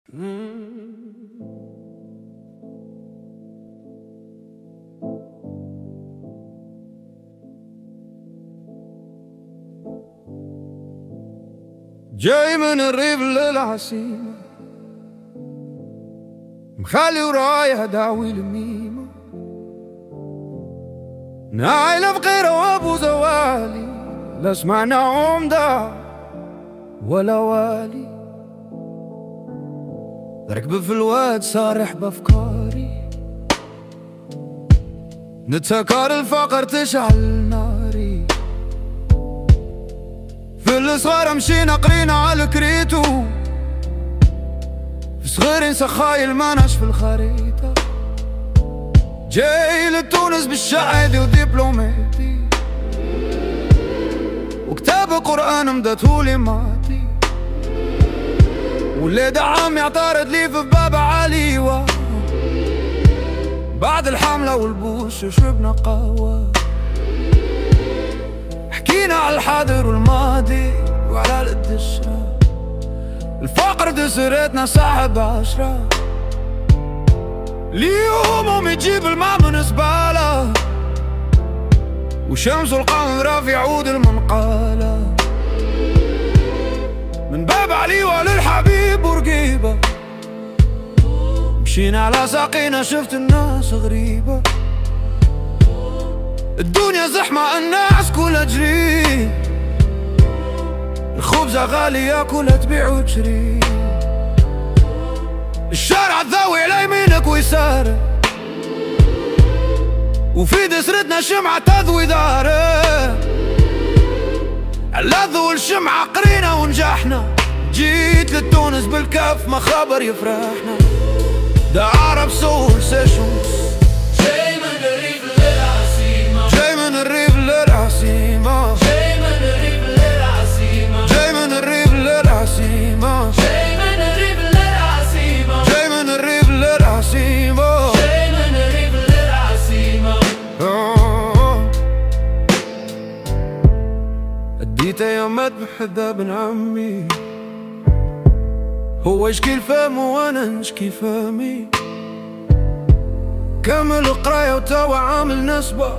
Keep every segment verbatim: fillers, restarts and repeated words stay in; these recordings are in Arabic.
جاي من الريف للعسيمة، مخلي ورايا دعوي لميمة، نايلة فقيرة وابو زوالي، لا سمعنا عمدة ولا والي. ركب في الواد سارح بافكاري، نتسكر الفقر تشعل ناري. في الصغار مشينا قرينا على الكريتو، في صغيرين سخايل ماناش في الخريطة. جاي لتونس بالشهادي ودبلوماتي، وكتاب القرآن مدتهولي ماتي. ولاد عمي اعترض لي في باب عليوة، بعد الحملة والبوش شربنا قهوة. حكينا على الحاضر والماضي وعلى الدشرة، الفقر دسرتنا صاحب عشرة. اليوم امي تجيب الماء من زبالة، وشمس القمر في عود المنقالة. من باب عليوة للحبيب ورقيبة، مشينا على ساقينا شفت الناس غريبة. الدنيا زحمة الناس كلها تجري، الخبزة غالية كلها تبيع وتشري. الشارع تضوي على يمينك ويسارك، وفي دسرتنا شمعة تضوي دارك. اللذ والشمعة قرينا ونجحنا، جيت لتونس بالكف ما خبر يفرحنا. ده عرب سول سيشنز، جاي من الريف للعسيمة، جاي من الريف للعسيمة، جاي من الريف للعسيمة، جاي من الريف للعسيمة، جاي من الريف للعسيمة، جاي من الريف للعسيمة، جاي من الريف للعسيمة. اديت ايامات بحدا ابن عمي، هو يشكي الفهم وانا نشكي فهمي. كمل قراية وتوا عامل نسبة،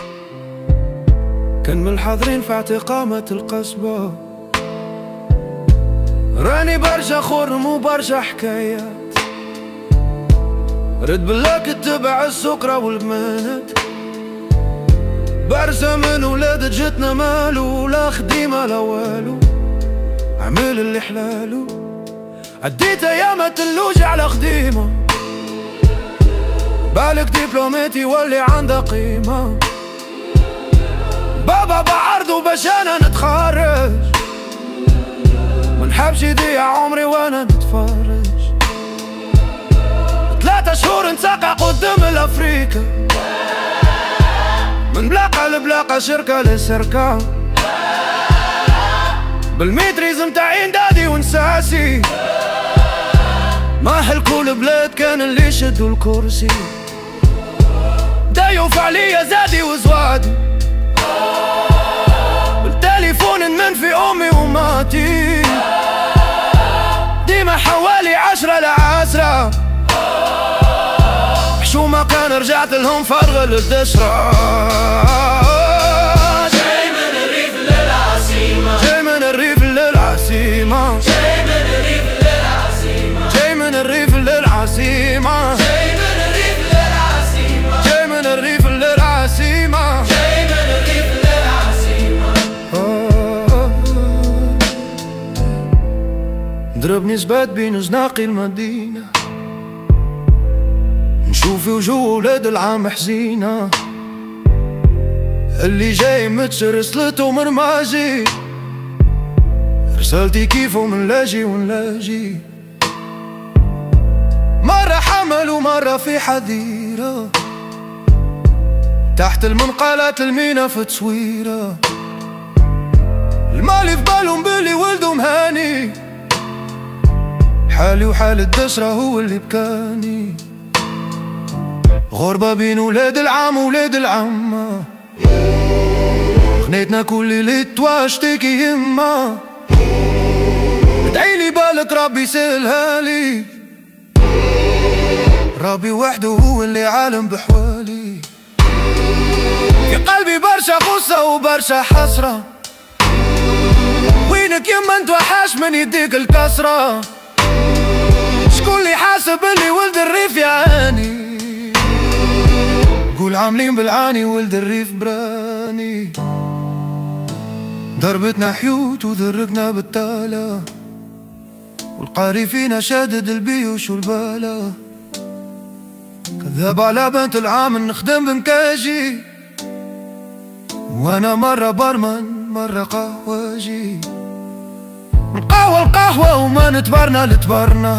كان من الحاضرين في اعتقامة القصبة. راني برشا خرم وبرشا حكايات، رد بالله كتبع السكرة والبنات. برشا من ولاد جتنا مالو، لا خديمة لا والو، عمل اللي حلالو. عديت ايامات اللوج على خديمة، بالك دبلوماتي واللي عنده قيمة. بابا بعرضه باش انا نتخرج، منحبش يضيع عمري وانا نتفرج. ثلاثة شهور نتسقع قدام الافريكا، من بلاقة لبلاقة شركة لشركة. بالميتريز متاعي ندادي ونساسي، ماهل كل بلاد كان اللي يشدوا الكرسي. دايوف عليا زادي وزوادي، بالتليفون نمنفي امي وماتي. ديما حوالي عشرة لعشرة، حشومة كان رجعت لهم فرغ للدشرة. جاي من الريف للعسيمة، جاي من الريف للعسيمة، جاي من الريف للعسيمة، جاي من الريف للعسيمة، جاي من الريف للعسيمة، جاي من الريف للعسيمة، جاي من الريف للعسيمة. ضربني زباد بين زناقي المدينة، نشوف وجوه ولاد العام حزينة. اللي جاي متسر صلته مرماجي، رسالتي كيفه من لاجي ونلاجي. مرة حمل ومرة في حذيرة، تحت المنقالات المينا في تصويرة. المالي في بالهم بلي ولدهم هاني، حالي وحال الدسرة هو اللي بكاني. غربة بين ولاد العم وولاد العمة، غنيتنا كل ليلة واشتكي يما. ادعيلي بالك ربي سهلها لي، ربي وحده هو اللي عالم بحوالي. في قلبي برشا غصة وبرشا حسرة، وينك يما انت وحاش من يديك الكسرة. شكون اللي حاسب اللي ولد الريف يعاني؟ قول عاملين بالعاني ولد الريف براني. ضربتنا حيوت وذرقنا بالتالة، والقاري فينا شادد البيوش والبالة. كذاب على بنت العام نخدم بنكاجي، وانا مرة برمن مرة قهوجي. نقهوى القهوة وما نتبرنا لتبرنا،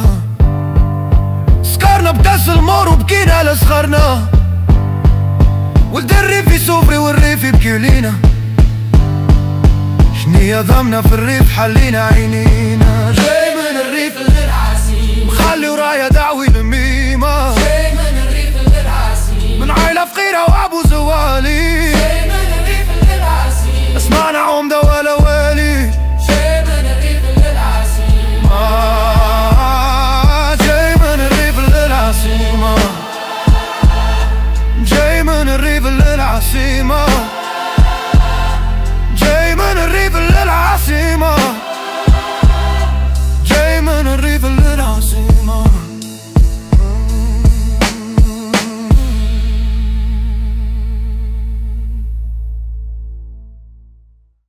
سكرنا بكاس المور وبكينا لصغرنا. ولد الريف يسوفري والريف يبكي لينا، شنيا ضمنا في الريف حلينا عينينا. جاي من الريف للعاصمة، مخلي ورايا دعوي لميمة. جاي من الريف للعاصمة، من عائلة فقيرة وابو زوالي. جاي من الريف للعاصمة، اسمعنا عمدة ولا والي. جاي من الريف للعاصمة، آه جاي من الريف للعاصمة، جاي من الريف للعاصمة.